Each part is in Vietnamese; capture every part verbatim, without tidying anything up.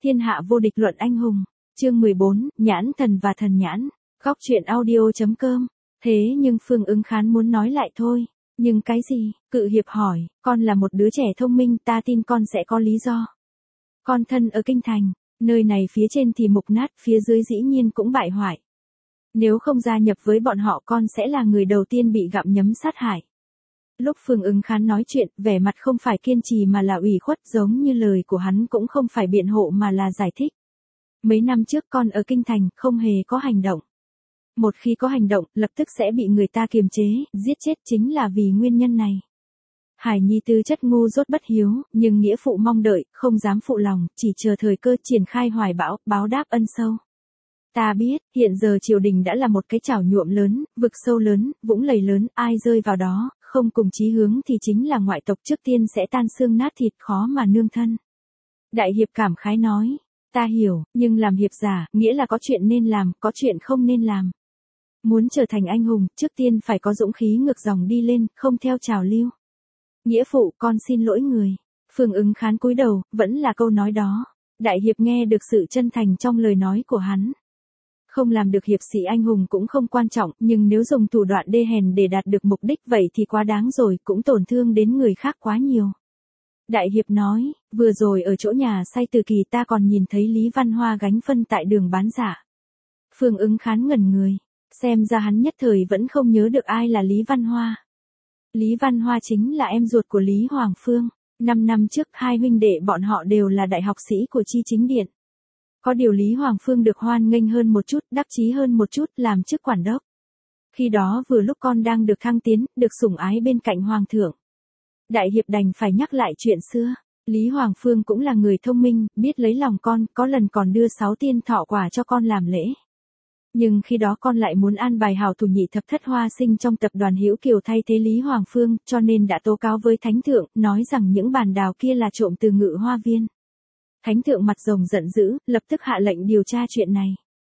Thiên hạ vô địch luận anh hùng. Chương mười bốn, Nhãn thần và thần nhãn. Góc truyện audio.com. Thế nhưng Phương Ứng Khán muốn nói lại thôi. Nhưng cái gì? Cự hiệp hỏi, con là một đứa trẻ thông minh, ta tin con sẽ có lý do. Con thân ở kinh thành, nơi này phía trên thì mục nát, phía dưới dĩ nhiên cũng bại hoại. Nếu không gia nhập với bọn họ con sẽ là người đầu tiên bị gặm nhấm sát hại. Lúc Phương Ứng Khán nói chuyện, vẻ mặt không phải kiên trì mà là ủy khuất, giống như lời của hắn cũng không phải biện hộ mà là giải thích. Mấy năm trước con ở kinh thành, không hề có hành động. Một khi có hành động, lập tức sẽ bị người ta kiềm chế, giết chết, chính là vì nguyên nhân này. Hải Nhi tư chất ngu dốt bất hiếu, nhưng nghĩa phụ mong đợi, không dám phụ lòng, chỉ chờ thời cơ triển khai hoài bão, báo đáp ân sâu. Ta biết, hiện giờ triều đình đã là một cái chảo nhuộm lớn, vực sâu lớn, vũng lầy lớn, ai rơi vào đó, không cùng chí hướng thì chính là ngoại tộc, trước tiên sẽ tan xương nát thịt, khó mà nương thân. Đại hiệp cảm khái nói, ta hiểu, nhưng làm hiệp giả, nghĩa là có chuyện nên làm, có chuyện không nên làm. Muốn trở thành anh hùng, trước tiên phải có dũng khí ngược dòng đi lên, không theo trào lưu. Nghĩa phụ, con xin lỗi người. Phương Ứng Khán cúi đầu, vẫn là câu nói đó. Đại hiệp nghe được sự chân thành trong lời nói của hắn. Không làm được hiệp sĩ anh hùng cũng không quan trọng, nhưng nếu dùng thủ đoạn đê hèn để đạt được mục đích vậy thì quá đáng rồi, cũng tổn thương đến người khác quá nhiều. Đại hiệp nói, vừa rồi ở chỗ nhà say từ kỳ ta còn nhìn thấy Lý Văn Hoa gánh phân tại đường bán giả. Phương Ứng Khán ngẩn người, xem ra hắn nhất thời vẫn không nhớ được ai là Lý Văn Hoa. Lý Văn Hoa chính là em ruột của Lý Hoàng Phương, năm năm trước hai huynh đệ bọn họ đều là đại học sĩ của Chi Chính Điện. Có điều Lý Hoàng Phương được hoan nghênh hơn một chút, đắc chí hơn một chút, làm chức quản đốc. Khi đó vừa lúc con đang được thăng tiến, được sủng ái bên cạnh Hoàng thượng. Đại hiệp đành phải nhắc lại chuyện xưa. Lý Hoàng Phương cũng là người thông minh, biết lấy lòng con, có lần còn đưa sáu tiên thọ quả cho con làm lễ. Nhưng khi đó con lại muốn an bài hảo thủ nhị thập thất Hoa Sinh trong tập đoàn Hữu Kiều thay thế Lý Hoàng Phương, cho nên đã tố cáo với Thánh Thượng, nói rằng những bàn đào kia là trộm từ Ngự Hoa Viên. Thánh Thượng mặt rồng giận dữ, lập tức hạ lệnh điều tra chuyện này.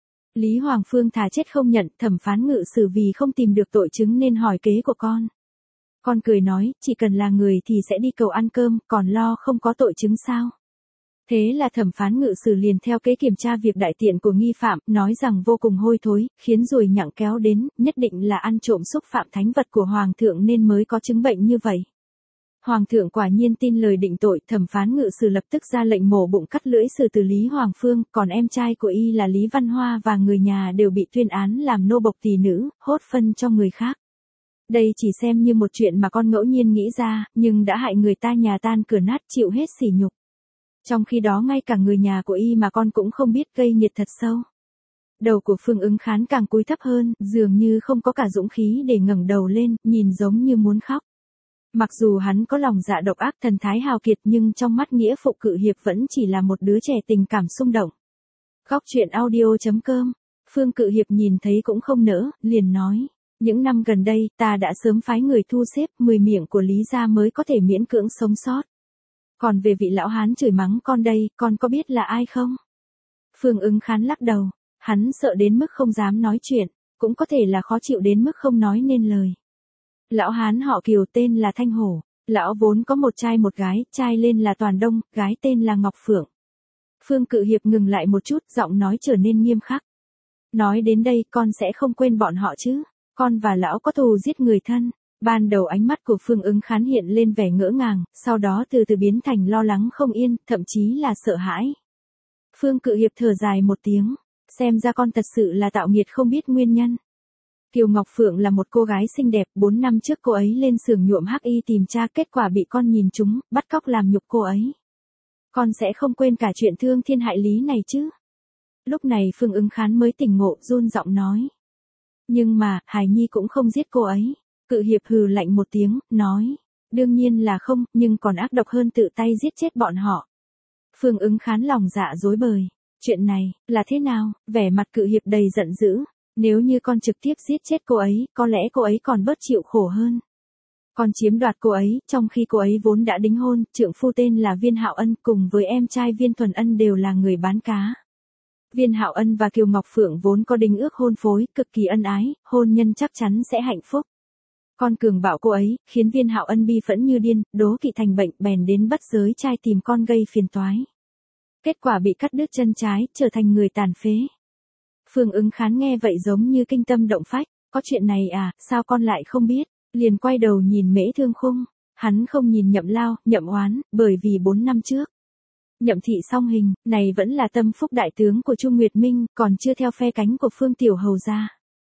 Lý Hoàng Phương thà chết không nhận, thẩm phán ngự sử vì không tìm được tội chứng nên hỏi kế của con. Con cười nói, chỉ cần là người thì sẽ đi cầu ăn cơm, còn lo không có tội chứng sao? Thế là thẩm phán ngự sử liền theo kế kiểm tra việc đại tiện của nghi phạm, nói rằng vô cùng hôi thối, khiến ruồi nhặng kéo đến, nhất định là ăn trộm xúc phạm thánh vật của Hoàng thượng nên mới có chứng bệnh như vậy. Hoàng thượng quả nhiên tin lời định tội, thẩm phán ngự sử lập tức ra lệnh mổ bụng cắt lưỡi xử tử Lý Hoàng Phương, còn em trai của y là Lý Văn Hoa và người nhà đều bị tuyên án làm nô bộc tỳ nữ, hốt phân cho người khác. Đây chỉ xem như một chuyện mà con ngẫu nhiên nghĩ ra, nhưng đã hại người ta nhà tan cửa nát, chịu hết sỉ nhục. Trong khi đó ngay cả người nhà của y mà con cũng không biết, gây nghiệt thật sâu. Đầu của Phương Ứng Khán càng cúi thấp hơn, dường như không có cả dũng khí để ngẩng đầu lên, nhìn giống như muốn khóc. Mặc dù hắn có lòng dạ độc ác, thần thái hào kiệt, nhưng trong mắt nghĩa phụ Cự hiệp vẫn chỉ là một đứa trẻ tình cảm xung động. Góc truyện audio.com. Phương Cự hiệp nhìn thấy cũng không nỡ, liền nói. Những năm gần đây, ta đã sớm phái người thu xếp, mười miệng của Lý gia mới có thể miễn cưỡng sống sót. Còn về vị lão hán chửi mắng con đây, con có biết là ai không? Phương Ứng Khán lắc đầu, hắn sợ đến mức không dám nói chuyện, cũng có thể là khó chịu đến mức không nói nên lời. Lão hán họ Kiều tên là Thanh Hổ, lão vốn có một trai một gái, trai lên là Toàn Đông, gái tên là Ngọc Phượng. Phương Cự hiệp ngừng lại một chút, giọng nói trở nên nghiêm khắc. Nói đến đây, con sẽ không quên bọn họ chứ? Con và lão có thù giết người thân. Ban đầu ánh mắt của Phương Ứng Khán hiện lên vẻ ngỡ ngàng, sau đó từ từ biến thành lo lắng không yên, thậm chí là sợ hãi. Phương Cự hiệp thở dài một tiếng, xem ra con thật sự là tạo nghiệt không biết nguyên nhân. Kiều Ngọc Phượng là một cô gái xinh đẹp, bốn năm trước cô ấy lên xưởng nhuộm hắc y tìm tra, kết quả bị con nhìn trúng, bắt cóc làm nhục cô ấy. Con sẽ không quên cả chuyện thương thiên hại lý này chứ? Lúc này Phương Ứng Khán mới tỉnh ngộ, run giọng nói. Nhưng mà, Hải Nhi cũng không giết cô ấy. Cự hiệp hừ lạnh một tiếng, nói. Đương nhiên là không, nhưng còn ác độc hơn tự tay giết chết bọn họ. Phương Ứng Khán lòng dạ rối bời. Chuyện này, là thế nào? Vẻ mặt Cự hiệp đầy giận dữ. Nếu như con trực tiếp giết chết cô ấy, có lẽ cô ấy còn bớt chịu khổ hơn. Con chiếm đoạt cô ấy, trong khi cô ấy vốn đã đính hôn, trượng phu tên là Viên Hạo Ân, cùng với em trai Viên Thuần Ân đều là người bán cá. Viên Hạo Ân và Kiều Ngọc Phượng vốn có đính ước hôn phối, cực kỳ ân ái, hôn nhân chắc chắn sẽ hạnh phúc. Con cường bạo cô ấy, khiến Viên Hạo Ân bi phẫn như điên, đố kỵ thành bệnh, bèn đến Bất Giới Trai tìm con gây phiền toái. Kết quả bị cắt đứt chân trái, trở thành người tàn phế. Phương Ứng Khán nghe vậy giống như kinh tâm động phách, có chuyện này à, sao con lại không biết, liền quay đầu nhìn Mễ Thương Khung, hắn không nhìn Nhậm Lao, Nhậm Oán, bởi vì bốn năm trước. Nhậm thị song hình, này vẫn là tâm phúc đại tướng của Trung Nguyệt Minh, còn chưa theo phe cánh của Phương Tiểu Hầu gia.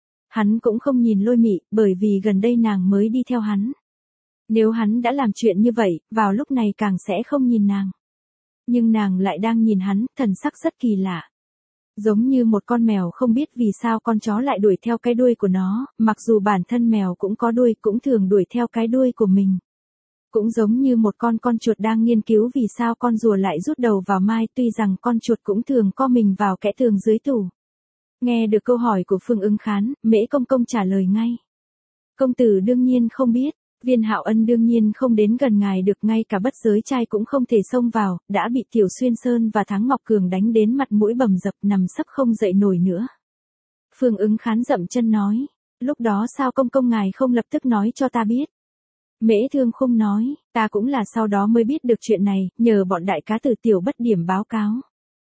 Hắn cũng không nhìn Lôi Mị, bởi vì gần đây nàng mới đi theo hắn. Nếu hắn đã làm chuyện như vậy, vào lúc này càng sẽ không nhìn nàng. Nhưng nàng lại đang nhìn hắn, thần sắc rất kỳ lạ. Giống như một con mèo không biết vì sao con chó lại đuổi theo cái đuôi của nó, mặc dù bản thân mèo cũng có đuôi cũng thường đuổi theo cái đuôi của mình. Cũng giống như một con con chuột đang nghiên cứu vì sao con rùa lại rút đầu vào mai, tuy rằng con chuột cũng thường co mình vào kẽ tường dưới tủ. Nghe được câu hỏi của Phương Ứng Khán, Mễ Công Công trả lời ngay. Công tử đương nhiên không biết, Viên Hạo Ân đương nhiên không đến gần ngài được, ngay cả bất giới trai cũng không thể xông vào, đã bị Tiểu Xuyên Sơn và Thắng Ngọc Cường đánh đến mặt mũi bầm dập nằm sấp không dậy nổi nữa. Phương Ứng Khán dậm chân nói, lúc đó sao công công ngài không lập tức nói cho ta biết. Mễ Thương Khung nói, ta cũng là sau đó mới biết được chuyện này, nhờ bọn đại cá tử Tiểu Bất Điểm báo cáo.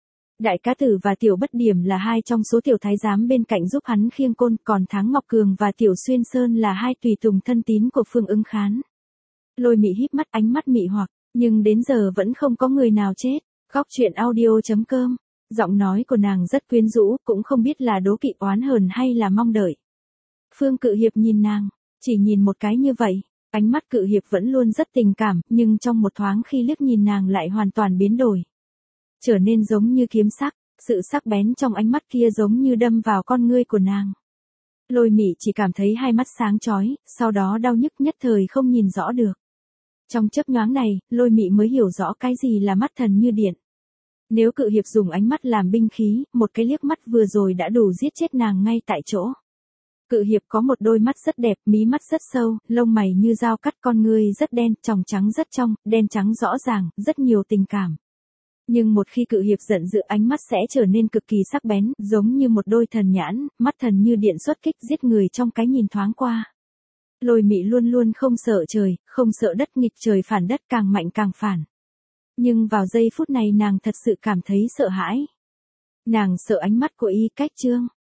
Đại cá tử và Tiểu Bất Điểm là hai trong số tiểu thái giám bên cạnh giúp hắn khiêng côn, còn Thắng Ngọc Cường và Tiểu Xuyên Sơn là hai tùy tùng thân tín của Phương Ứng Khán. Lôi Mị híp mắt, ánh mắt mị hoặc, nhưng đến giờ vẫn không có người nào chết. Góc truyện audio chấm com, giọng nói của nàng rất quyến rũ, cũng không biết là đố kỵ oán hờn hay là mong đợi. Phương Cự Hiệp nhìn nàng, chỉ nhìn một cái như vậy, ánh mắt Cự Hiệp vẫn luôn rất tình cảm, nhưng trong một thoáng khi liếc nhìn nàng lại hoàn toàn biến đổi. Trở nên giống như kiếm sắc, sự sắc bén trong ánh mắt kia giống như đâm vào con ngươi của nàng. Lôi Mị chỉ cảm thấy hai mắt sáng chói, sau đó đau nhức nhất thời không nhìn rõ được. Trong chớp nhoáng này, Lôi Mị mới hiểu rõ cái gì là mắt thần như điện. Nếu Cự Hiệp dùng ánh mắt làm binh khí, một cái liếc mắt vừa rồi đã đủ giết chết nàng ngay tại chỗ. Cự Hiệp có một đôi mắt rất đẹp, mí mắt rất sâu, lông mày như dao cắt, con ngươi rất đen, tròng trắng rất trong, đen trắng rõ ràng, rất nhiều tình cảm. Nhưng một khi Cự Hiệp giận dữ, ánh mắt sẽ trở nên cực kỳ sắc bén, giống như một đôi thần nhãn, mắt thần như điện xuất kích giết người trong cái nhìn thoáng qua. Lôi Mị luôn luôn không sợ trời, không sợ đất, nghịch trời phản đất, càng mạnh càng phản. Nhưng vào giây phút này nàng thật sự cảm thấy sợ hãi. Nàng sợ ánh mắt của Y Cách Trương.